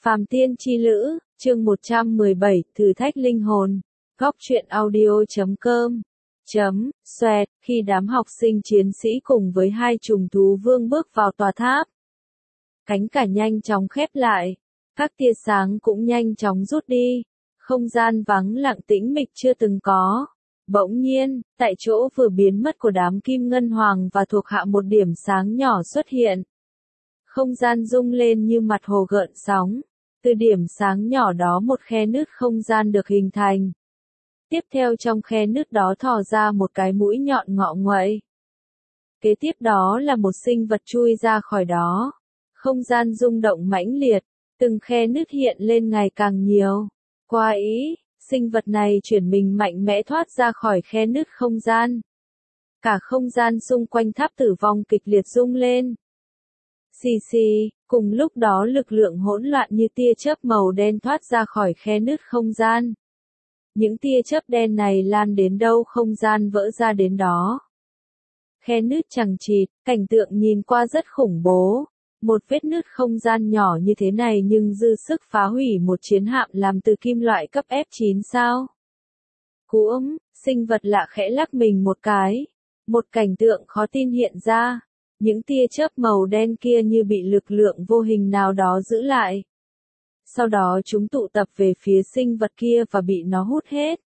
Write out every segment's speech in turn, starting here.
Phàm Tiên Chi Lữ, chương 117, thử thách linh hồn. Góc truyện audio.com. Xoẹt, khi đám học sinh chiến sĩ cùng với hai trùng thú vương bước vào tòa tháp. Cánh cả nhanh chóng khép lại. Các tia sáng cũng nhanh chóng rút đi. Không gian vắng lặng tĩnh mịch chưa từng có. Bỗng nhiên, tại chỗ vừa biến mất của đám kim ngân hoàng và thuộc hạ một điểm sáng nhỏ xuất hiện. Không gian rung lên như mặt hồ gợn sóng. Từ điểm sáng nhỏ đó một khe nứt không gian được hình thành. Tiếp theo trong khe nứt đó thò ra một cái mũi nhọn ngọ nguậy. Kế tiếp đó là một sinh vật chui ra khỏi đó. Không gian rung động mãnh liệt, từng khe nứt hiện lên ngày càng nhiều. Qua ý, sinh vật này chuyển mình mạnh mẽ thoát ra khỏi khe nứt không gian. Cả không gian xung quanh tháp tử vong kịch liệt rung lên. Xì xì, cùng lúc đó lực lượng hỗn loạn như tia chớp màu đen thoát ra khỏi khe nứt không gian. Những tia chớp đen này lan đến đâu không gian vỡ ra đến đó. Khe nứt chằng chịt, cảnh tượng nhìn qua rất khủng bố. Một vết nứt không gian nhỏ như thế này nhưng dư sức phá hủy một chiến hạm làm từ kim loại cấp F9 sao? Sinh vật lạ khẽ lắc mình một cái. Một cảnh tượng khó tin hiện ra. Những tia chớp màu đen kia như bị lực lượng vô hình nào đó giữ lại. Sau đó chúng tụ tập về phía sinh vật kia và bị nó hút hết.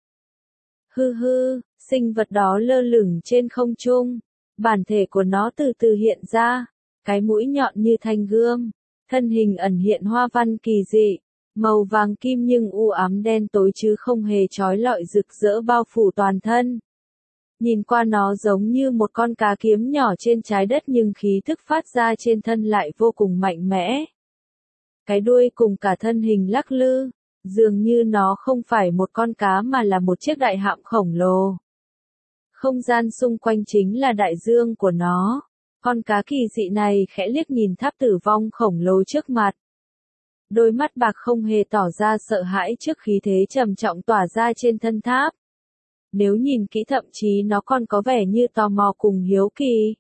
Sinh vật đó lơ lửng trên không trung. Bản thể của nó từ từ hiện ra. Cái mũi nhọn như thanh gươm. Thân hình ẩn hiện hoa văn kỳ dị. Màu vàng kim nhưng u ám đen tối chứ không hề chói lọi rực rỡ bao phủ toàn thân. Nhìn qua nó giống như một con cá kiếm nhỏ trên trái đất nhưng khí thức phát ra trên thân lại vô cùng mạnh mẽ. Cái đuôi cùng cả thân hình lắc lư, dường như nó không phải một con cá mà là một chiếc đại hạm khổng lồ. Không gian xung quanh chính là đại dương của nó. Con cá kỳ dị này khẽ liếc nhìn tháp tử vong khổng lồ trước mặt. Đôi mắt bạc không hề tỏ ra sợ hãi trước khí thế trầm trọng tỏa ra trên thân tháp. Nếu nhìn kỹ thậm chí nó còn có vẻ như tò mò cùng hiếu kỳ.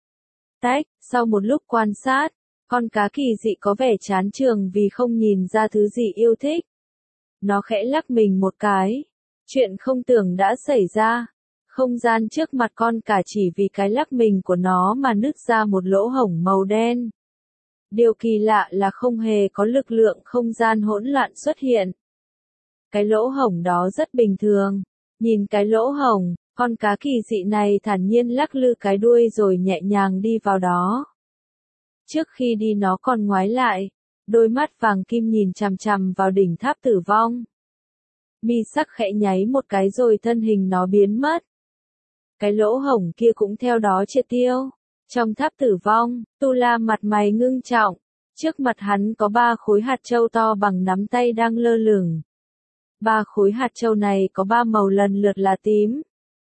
Sau một lúc quan sát, con cá kỳ dị có vẻ chán chường vì không nhìn ra thứ gì yêu thích. Nó khẽ lắc mình một cái. Chuyện không tưởng đã xảy ra. Không gian trước mặt con cá chỉ vì cái lắc mình của nó mà nứt ra một lỗ hổng màu đen. Điều kỳ lạ là không hề có lực lượng không gian hỗn loạn xuất hiện. Cái lỗ hổng đó rất bình thường. Nhìn cái lỗ hổng, con cá kỳ dị này thản nhiên lắc lư cái đuôi rồi nhẹ nhàng đi vào đó. Trước khi đi nó còn ngoái lại, đôi mắt vàng kim nhìn chằm chằm vào đỉnh tháp tử vong. Mi sắc khẽ nháy một cái rồi thân hình nó biến mất. Cái lỗ hổng kia cũng theo đó triệt tiêu. Trong tháp tử vong, Tu La mặt mày ngưng trọng. Trước mặt hắn có 3 khối hạt châu to bằng nắm tay đang lơ lửng. 3 khối hạt châu này có 3 màu lần lượt là tím,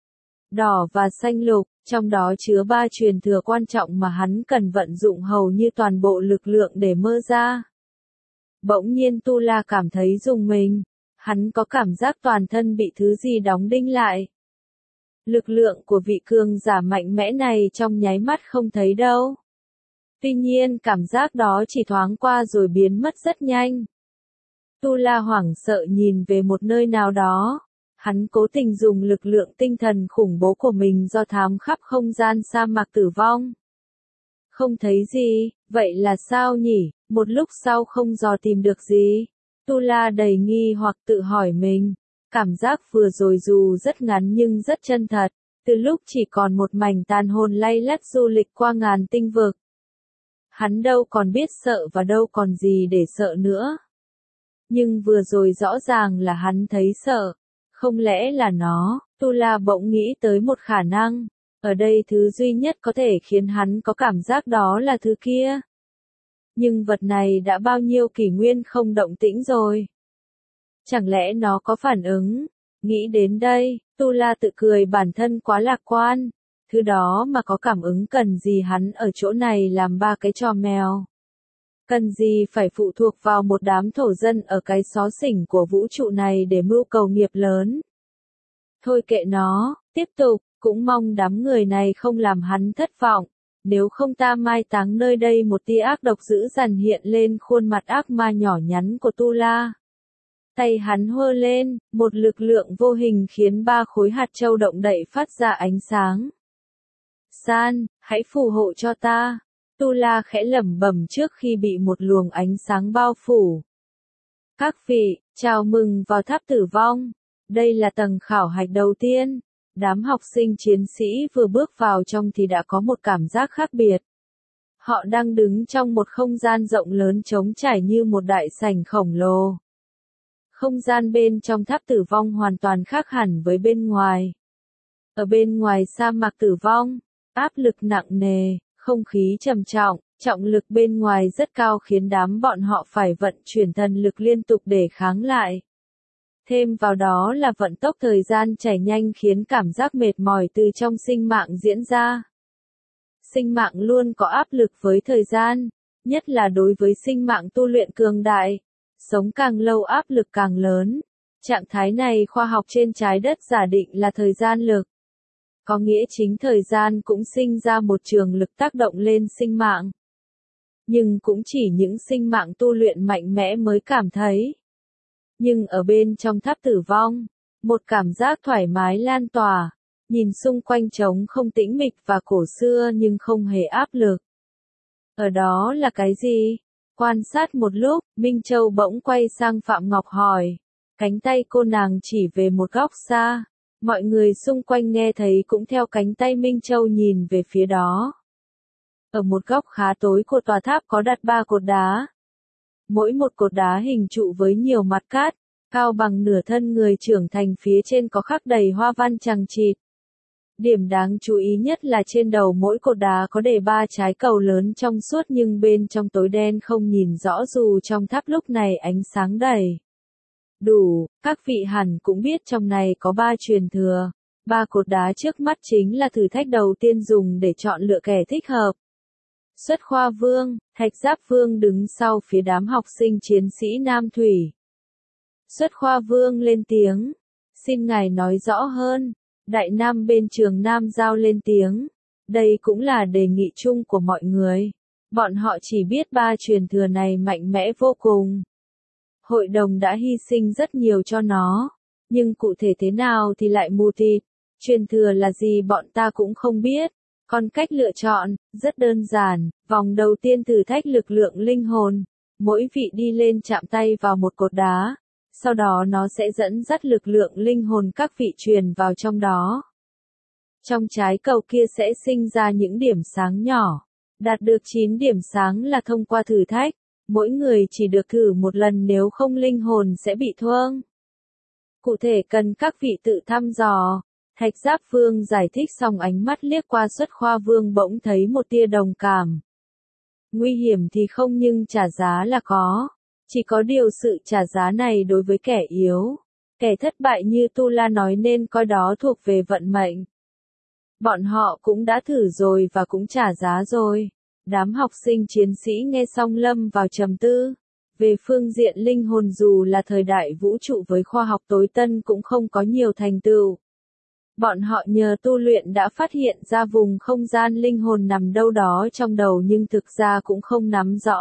đỏ và xanh lục, trong đó chứa 3 truyền thừa quan trọng mà hắn cần vận dụng hầu như toàn bộ lực lượng để mơ ra. Bỗng nhiên Tu La cảm thấy rùng mình, hắn có cảm giác toàn thân bị thứ gì đóng đinh lại. Lực lượng của vị cường giả mạnh mẽ này trong nháy mắt không thấy đâu. Tuy nhiên cảm giác đó chỉ thoáng qua rồi biến mất rất nhanh. Tu La hoảng sợ nhìn về một nơi nào đó. Hắn cố tình dùng lực lượng tinh thần khủng bố của mình do thám khắp không gian sa mạc tử vong. Không thấy gì, vậy là sao nhỉ? Một lúc sau không dò tìm được gì. Tu La đầy nghi hoặc tự hỏi mình. Cảm giác vừa rồi dù rất ngắn nhưng rất chân thật. Từ lúc chỉ còn một mảnh tàn hồn lay lắt du lịch qua ngàn tinh vực. Hắn đâu còn biết sợ và đâu còn gì để sợ nữa. Nhưng vừa rồi rõ ràng là hắn thấy sợ. Không lẽ là nó? Tu La bỗng nghĩ tới một khả năng. Ở đây thứ duy nhất có thể khiến hắn có cảm giác đó là thứ kia. Nhưng vật này đã bao nhiêu kỷ nguyên không động tĩnh rồi. Chẳng lẽ nó có phản ứng? Nghĩ đến đây, Tu La tự cười bản thân quá lạc quan. Thứ đó mà có cảm ứng cần gì hắn ở chỗ này làm 3 cái trò mèo. Cần gì phải phụ thuộc vào một đám thổ dân ở cái xó xỉnh của vũ trụ này để mưu cầu nghiệp lớn. Thôi kệ nó, tiếp tục, cũng mong đám người này không làm hắn thất vọng. nếu không ta mai táng nơi đây. Một tia ác độc dữ dằn hiện lên khuôn mặt ác ma nhỏ nhắn của Tu La. Tay hắn hơ lên, một lực lượng vô hình khiến 3 khối hạt châu động đậy phát ra ánh sáng. San, hãy phù hộ cho ta. Tu La khẽ lẩm bẩm trước khi bị một luồng ánh sáng bao phủ. Các vị, chào mừng vào tháp tử vong. Đây là tầng khảo hạch đầu tiên. Đám học sinh chiến sĩ vừa bước vào trong thì đã có một cảm giác khác biệt. Họ đang đứng trong một không gian rộng lớn trống trải như một đại sảnh khổng lồ. Không gian bên trong tháp tử vong hoàn toàn khác hẳn với bên ngoài. Ở bên ngoài sa mạc tử vong, áp lực nặng nề, không khí trầm trọng, trọng lực bên ngoài rất cao khiến đám bọn họ phải vận chuyển thần lực liên tục để kháng lại. Thêm vào đó là vận tốc thời gian chảy nhanh khiến cảm giác mệt mỏi từ trong sinh mạng diễn ra. Sinh mạng luôn có áp lực với thời gian, nhất là đối với sinh mạng tu luyện cường đại. Sống càng lâu áp lực càng lớn. Trạng thái này khoa học trên trái đất giả định là thời gian lực. Có nghĩa chính thời gian cũng sinh ra một trường lực tác động lên sinh mạng. Nhưng cũng chỉ những sinh mạng tu luyện mạnh mẽ mới cảm thấy. Nhưng ở bên trong tháp tử vong, một cảm giác thoải mái lan tỏa, nhìn xung quanh trống không tĩnh mịch và cổ xưa nhưng không hề áp lực. Ở đó là cái gì? Quan sát một lúc, Minh Châu bỗng quay sang Phạm Ngọc hỏi. Cánh tay cô nàng chỉ về một góc xa. Mọi người xung quanh nghe thấy cũng theo cánh tay Minh Châu nhìn về phía đó. Ở một góc khá tối của tòa tháp có đặt 3 cột đá. Mỗi một cột đá hình trụ với nhiều mặt cát, cao bằng nửa thân người trưởng thành, phía trên có khắc đầy hoa văn chằng chịt. Điểm đáng chú ý nhất là trên đầu mỗi cột đá có để 3 trái cầu lớn trong suốt nhưng bên trong tối đen không nhìn rõ dù trong tháp lúc này ánh sáng đầy đủ. Các vị hẳn cũng biết trong này có 3 truyền thừa. 3 cột đá trước mắt chính là thử thách đầu tiên dùng để chọn lựa kẻ thích hợp. Xuất Khoa Vương, Thạch Giáp Vương đứng sau phía đám học sinh chiến sĩ Nam Thủy. Xuất Khoa Vương lên tiếng. Xin ngài nói rõ hơn. Đại Nam bên trường Nam Giao lên tiếng. Đây cũng là đề nghị chung của mọi người. Bọn họ chỉ biết 3 truyền thừa này mạnh mẽ vô cùng. Hội đồng đã hy sinh rất nhiều cho nó. Nhưng cụ thể thế nào thì lại mù tịt. Truyền thừa là gì bọn ta cũng không biết. Còn cách lựa chọn, rất đơn giản. Vòng đầu tiên thử thách lực lượng linh hồn. Mỗi vị đi lên chạm tay vào một cột đá. Sau đó nó sẽ dẫn dắt lực lượng linh hồn các vị truyền vào trong đó. Trong trái cầu kia sẽ sinh ra những điểm sáng nhỏ. Đạt được 9 điểm sáng là thông qua thử thách. Mỗi người chỉ được thử một lần, nếu không linh hồn sẽ bị thương. Cụ thể cần các vị tự thăm dò. Thạch Giáp Vương giải thích xong ánh mắt liếc qua Xuất Khoa Vương bỗng thấy một tia đồng cảm. Nguy hiểm thì không nhưng trả giá là có. Chỉ có điều sự trả giá này đối với kẻ yếu, kẻ thất bại như Tu La nói nên coi đó thuộc về vận mệnh. Bọn họ cũng đã thử rồi và cũng trả giá rồi. Đám học sinh chiến sĩ nghe xong lâm vào trầm tư. Về phương diện linh hồn dù là thời đại vũ trụ với khoa học tối tân cũng không có nhiều thành tựu. Bọn họ nhờ tu luyện đã phát hiện ra vùng không gian linh hồn nằm đâu đó trong đầu nhưng thực ra cũng không nắm rõ.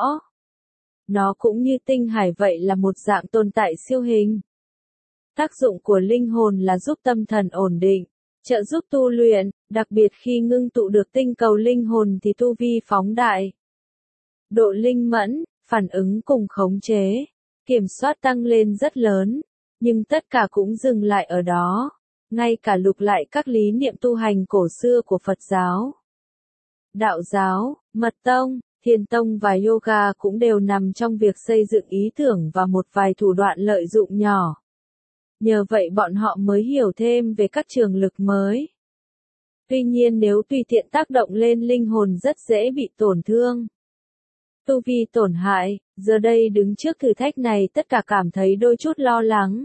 Nó cũng như tinh hải vậy là một dạng tồn tại siêu hình. Tác dụng của linh hồn là giúp tâm thần ổn định, trợ giúp tu luyện, đặc biệt khi ngưng tụ được tinh cầu linh hồn thì tu vi phóng đại. Độ linh mẫn, phản ứng cùng khống chế, kiểm soát tăng lên rất lớn, nhưng tất cả cũng dừng lại ở đó. Ngay cả lục lại các lý niệm tu hành cổ xưa của Phật giáo, Đạo giáo, Mật tông, Thiền tông và yoga cũng đều nằm trong việc xây dựng ý tưởng và một vài thủ đoạn lợi dụng nhỏ. Nhờ vậy bọn họ mới hiểu thêm về các trường lực mới. Tuy nhiên nếu tùy tiện tác động lên linh hồn rất dễ bị tổn thương. Tu vi tổn hại, giờ đây đứng trước thử thách này tất cả cảm thấy đôi chút lo lắng.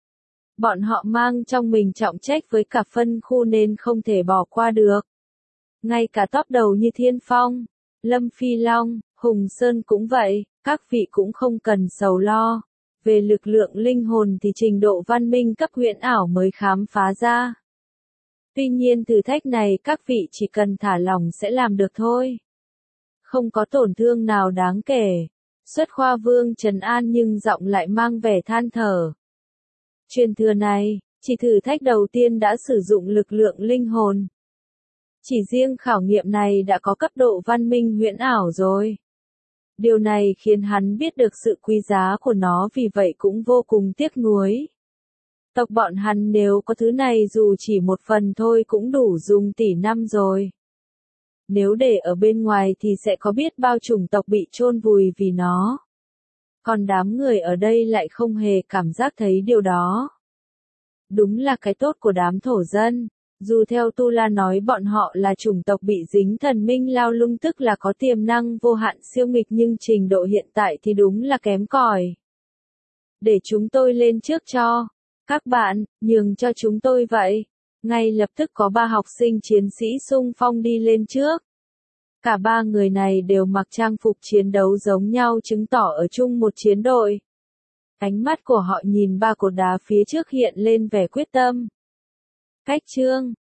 Bọn họ mang trong mình trọng trách với cả phân khu nên không thể bỏ qua được. Ngay cả top đầu như Thiên Phong, Lâm Phi Long, Hùng Sơn cũng vậy, các vị cũng không cần sầu lo. Về lực lượng linh hồn thì trình độ văn minh cấp huyễn ảo mới khám phá ra. Tuy nhiên thử thách này các vị chỉ cần thả lỏng sẽ làm được thôi. Không có tổn thương nào đáng kể. Xuất Khoa Vương trấn an nhưng giọng lại mang vẻ than thở. Truyền thừa này, chỉ thử thách đầu tiên đã sử dụng lực lượng linh hồn. Chỉ riêng khảo nghiệm này đã có cấp độ văn minh huyễn ảo rồi. Điều này khiến hắn biết được sự quý giá của nó, vì vậy cũng vô cùng tiếc nuối. Tộc bọn hắn nếu có thứ này dù chỉ một phần thôi cũng đủ dùng tỷ năm rồi. Nếu để ở bên ngoài thì sẽ có biết bao chủng tộc bị chôn vùi vì nó. Còn đám người ở đây lại không hề cảm giác thấy điều đó. Đúng là cái tốt của đám thổ dân. Dù theo Tu La nói bọn họ là chủng tộc bị dính thần minh lao lung, tức là có tiềm năng vô hạn siêu nghịch, nhưng trình độ hiện tại thì đúng là kém cỏi. Để chúng tôi lên trước cho. Các bạn, nhường cho chúng tôi vậy. Ngay lập tức có 3 học sinh chiến sĩ xung phong đi lên trước. Cả 3 người này đều mặc trang phục chiến đấu giống nhau, chứng tỏ ở chung một chiến đội. Ánh mắt của họ nhìn 3 cột đá phía trước hiện lên vẻ quyết tâm. Cách chương